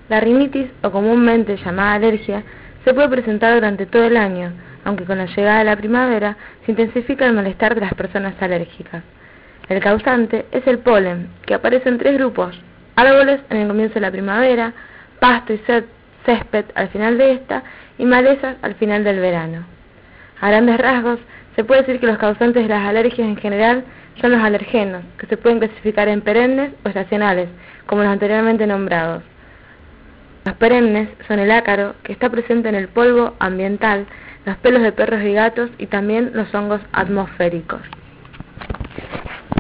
La rinitis, o comúnmente llamada alergia, se puede presentar durante todo el año, aunque con la llegada de la primavera se intensifica el malestar de las personas alérgicas. El causante es el polen, que aparece en 3 grupos: árboles en el comienzo de la primavera, pasto y césped al final de esta, y malezas al final del verano. A grandes rasgos, se puede decir que los causantes de las alergias en general son los alergenos, que se pueden clasificar en perennes o estacionales, como los anteriormente nombrados. Los perennes son el ácaro, que está presente en el polvo ambiental, los pelos de perros y gatos y también los hongos atmosféricos.